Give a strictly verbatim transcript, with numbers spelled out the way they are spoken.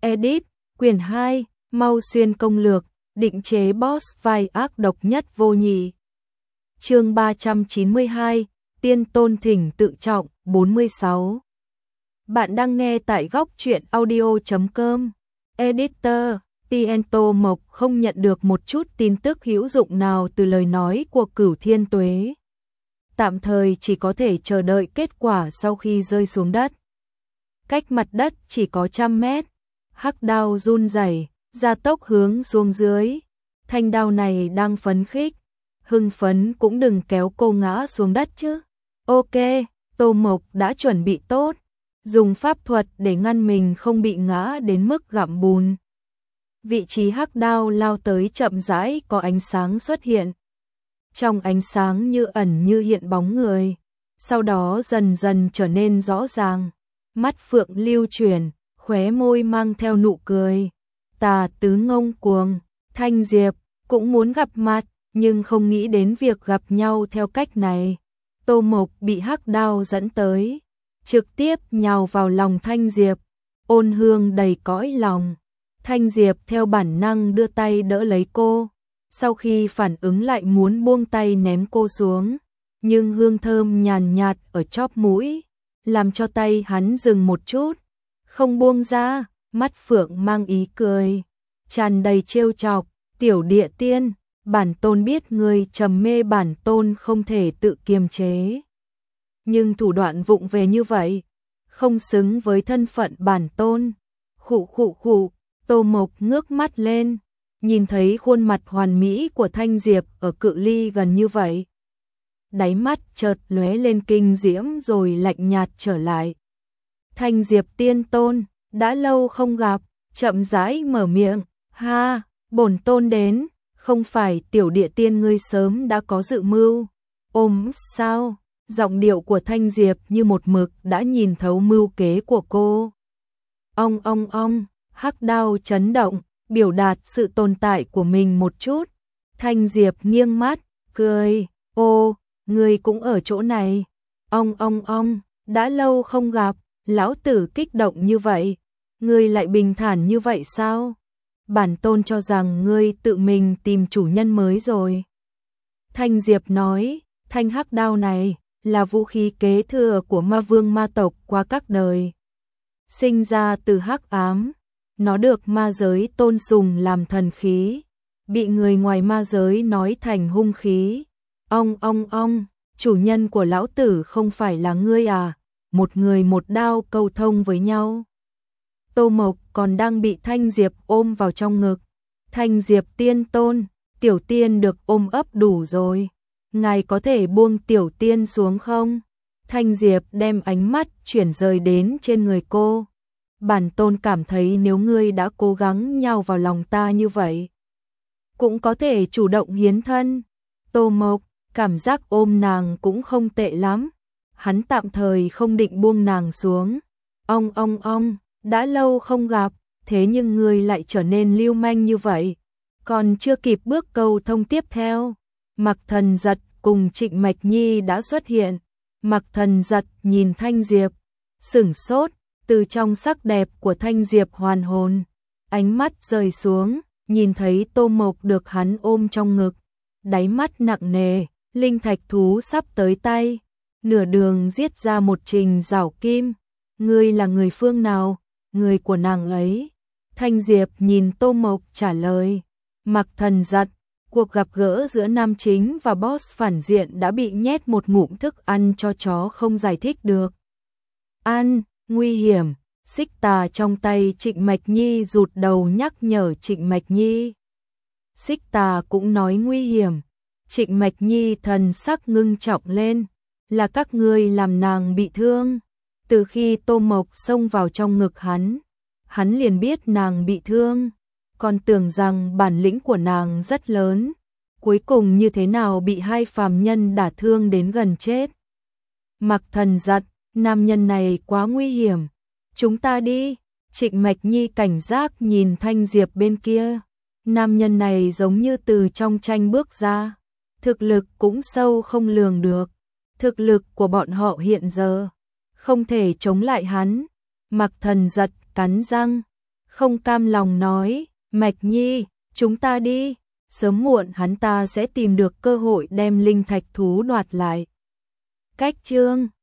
Edit, quyển hai, Mau Xuyên công lược, định chế boss vai ác độc nhất vô nhị. Chương ba trăm chín mươi hai, Tiên Tôn Thỉnh Tự Trọng, bốn mươi sáu. Bạn đang nghe tại góc truyện audio chấm com. Editor, Tiento Mộc không nhận được một chút tin tức hữu dụng nào từ lời nói của Cửu Thiên Tuế. Tạm thời chỉ có thể chờ đợi kết quả sau khi rơi xuống đất. Cách mặt đất chỉ có trăm mét, hắc đao run rẩy, gia tốc hướng xuống dưới. Thanh đao này đang phấn khích, hưng phấn cũng đừng kéo cô ngã xuống đất chứ. Ok, Tô Mộc đã chuẩn bị tốt, dùng pháp thuật để ngăn mình không bị ngã đến mức gặm bùn. Vị trí hắc đao lao tới chậm rãi có ánh sáng xuất hiện. Trong ánh sáng như ẩn như hiện bóng người, sau đó dần dần trở nên rõ ràng. Mắt phượng lưu chuyển, khóe môi mang theo nụ cười. Tà tứ ngông cuồng, Thanh Diệp cũng muốn gặp mặt, nhưng không nghĩ đến việc gặp nhau theo cách này. Tô Mộc bị hắc đao dẫn tới, trực tiếp nhào vào lòng Thanh Diệp, ôn hương đầy cõi lòng. Thanh Diệp theo bản năng đưa tay đỡ lấy cô, sau khi phản ứng lại muốn buông tay ném cô xuống, nhưng hương thơm nhàn nhạt ở chóp mũi, làm cho tay hắn dừng một chút, không buông ra. Mắt phượng mang ý cười, tràn đầy trêu chọc. Tiểu địa tiên, bản tôn biết ngươi trầm mê bản tôn không thể tự kiềm chế, nhưng thủ đoạn vụng về như vậy không xứng với thân phận bản tôn. Khụ khụ khụ. Tô Mộc ngước mắt lên, nhìn thấy khuôn mặt hoàn mỹ của Thanh Diệp ở cự ly gần như vậy, đáy mắt chợt lóe lên kinh diễm rồi lạnh nhạt trở lại. Thanh Diệp tiên tôn, đã lâu không gặp, chậm rãi mở miệng. Ha, bổn tôn đến, không phải tiểu địa tiên ngươi sớm đã có dự mưu. Ôm sao? Giọng điệu của Thanh Diệp như một mực đã nhìn thấu mưu kế của cô. Ong ong ong, hắc đao chấn động, biểu đạt sự tồn tại của mình một chút. Thanh Diệp nghiêng mắt, cười, ô, ngươi cũng ở chỗ này. Ong ong ong, đã lâu không gặp, lão tử kích động như vậy, ngươi lại bình thản như vậy sao? Bản tôn cho rằng ngươi tự mình tìm chủ nhân mới rồi. Thanh Diệp nói, thanh hắc đao này là vũ khí kế thừa của ma vương ma tộc qua các đời. Sinh ra từ hắc ám, nó được ma giới tôn sùng làm thần khí, bị người ngoài ma giới nói thành hung khí. Ong ong ong, chủ nhân của lão tử không phải là ngươi à? Một người một đao câu thông với nhau. Tô Mộc còn đang bị Thanh Diệp ôm vào trong ngực. Thanh Diệp tiên tôn, tiểu tiên được ôm ấp đủ rồi, ngài có thể buông tiểu tiên xuống không? Thanh Diệp đem ánh mắt chuyển rời đến trên người cô. Bản tôn cảm thấy nếu ngươi đã cố gắng nhào vào lòng ta như vậy, cũng có thể chủ động hiến thân. Tô Mộc cảm giác ôm nàng cũng không tệ lắm. Hắn tạm thời không định buông nàng xuống. Ong ong ong, đã lâu không gặp, thế nhưng ngươi lại trở nên lưu manh như vậy. Còn chưa kịp bước câu thông tiếp theo, Mặc Thần Giật cùng Trịnh Mạch Nhi đã xuất hiện. Mặc Thần Giật nhìn Thanh Diệp, sửng sốt, từ trong sắc đẹp của Thanh Diệp hoàn hồn, ánh mắt rời xuống, nhìn thấy Tô Mộc được hắn ôm trong ngực, đáy mắt nặng nề. Linh thạch thú sắp tới tay, nửa đường giết ra một trình rảo kim. Ngươi là người phương nào? Người của nàng ấy. Thanh Diệp nhìn Tô Mộc trả lời. Mặc Thần Giật, cuộc gặp gỡ giữa nam chính và boss phản diện đã bị nhét một ngụm thức ăn cho chó không giải thích được. Ăn, nguy hiểm. Xích tà trong tay Trịnh Mạch Nhi rụt đầu nhắc nhở Trịnh Mạch Nhi. Xích tà cũng nói nguy hiểm. Trịnh Mạch Nhi thần sắc ngưng trọng lên, là các ngươi làm nàng bị thương. Từ khi Tô Mộc xông vào trong ngực hắn, hắn liền biết nàng bị thương, còn tưởng rằng bản lĩnh của nàng rất lớn, cuối cùng như thế nào bị hai phàm nhân đả thương đến gần chết. Mặc Thần Giật, nam nhân này quá nguy hiểm, chúng ta đi. Trịnh Mạch Nhi cảnh giác nhìn Thanh Diệp bên kia, nam nhân này giống như từ trong tranh bước ra. Thực lực cũng sâu không lường được. Thực lực của bọn họ hiện giờ không thể chống lại hắn. Mặc Thần Giật cắn răng, không cam lòng nói, Mạch Nhi, chúng ta đi, sớm muộn hắn ta sẽ tìm được cơ hội đem linh thạch thú đoạt lại. Cách chương